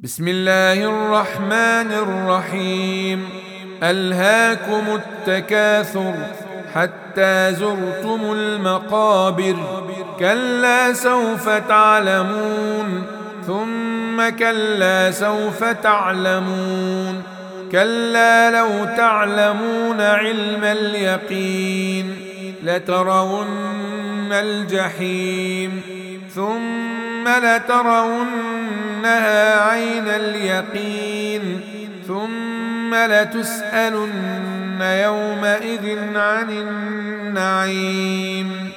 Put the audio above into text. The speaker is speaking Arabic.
بسم الله الرحمن الرحيم. ألهاكم التكاثر حتى زرتم المقابر، كلا سوف تعلمون ثم كلا سوف تعلمون، كلا لو تعلمون علم اليقين لترون الجحيم ثم لترونها عين اليقين ثم لتسألن يومئذ عن النعيم.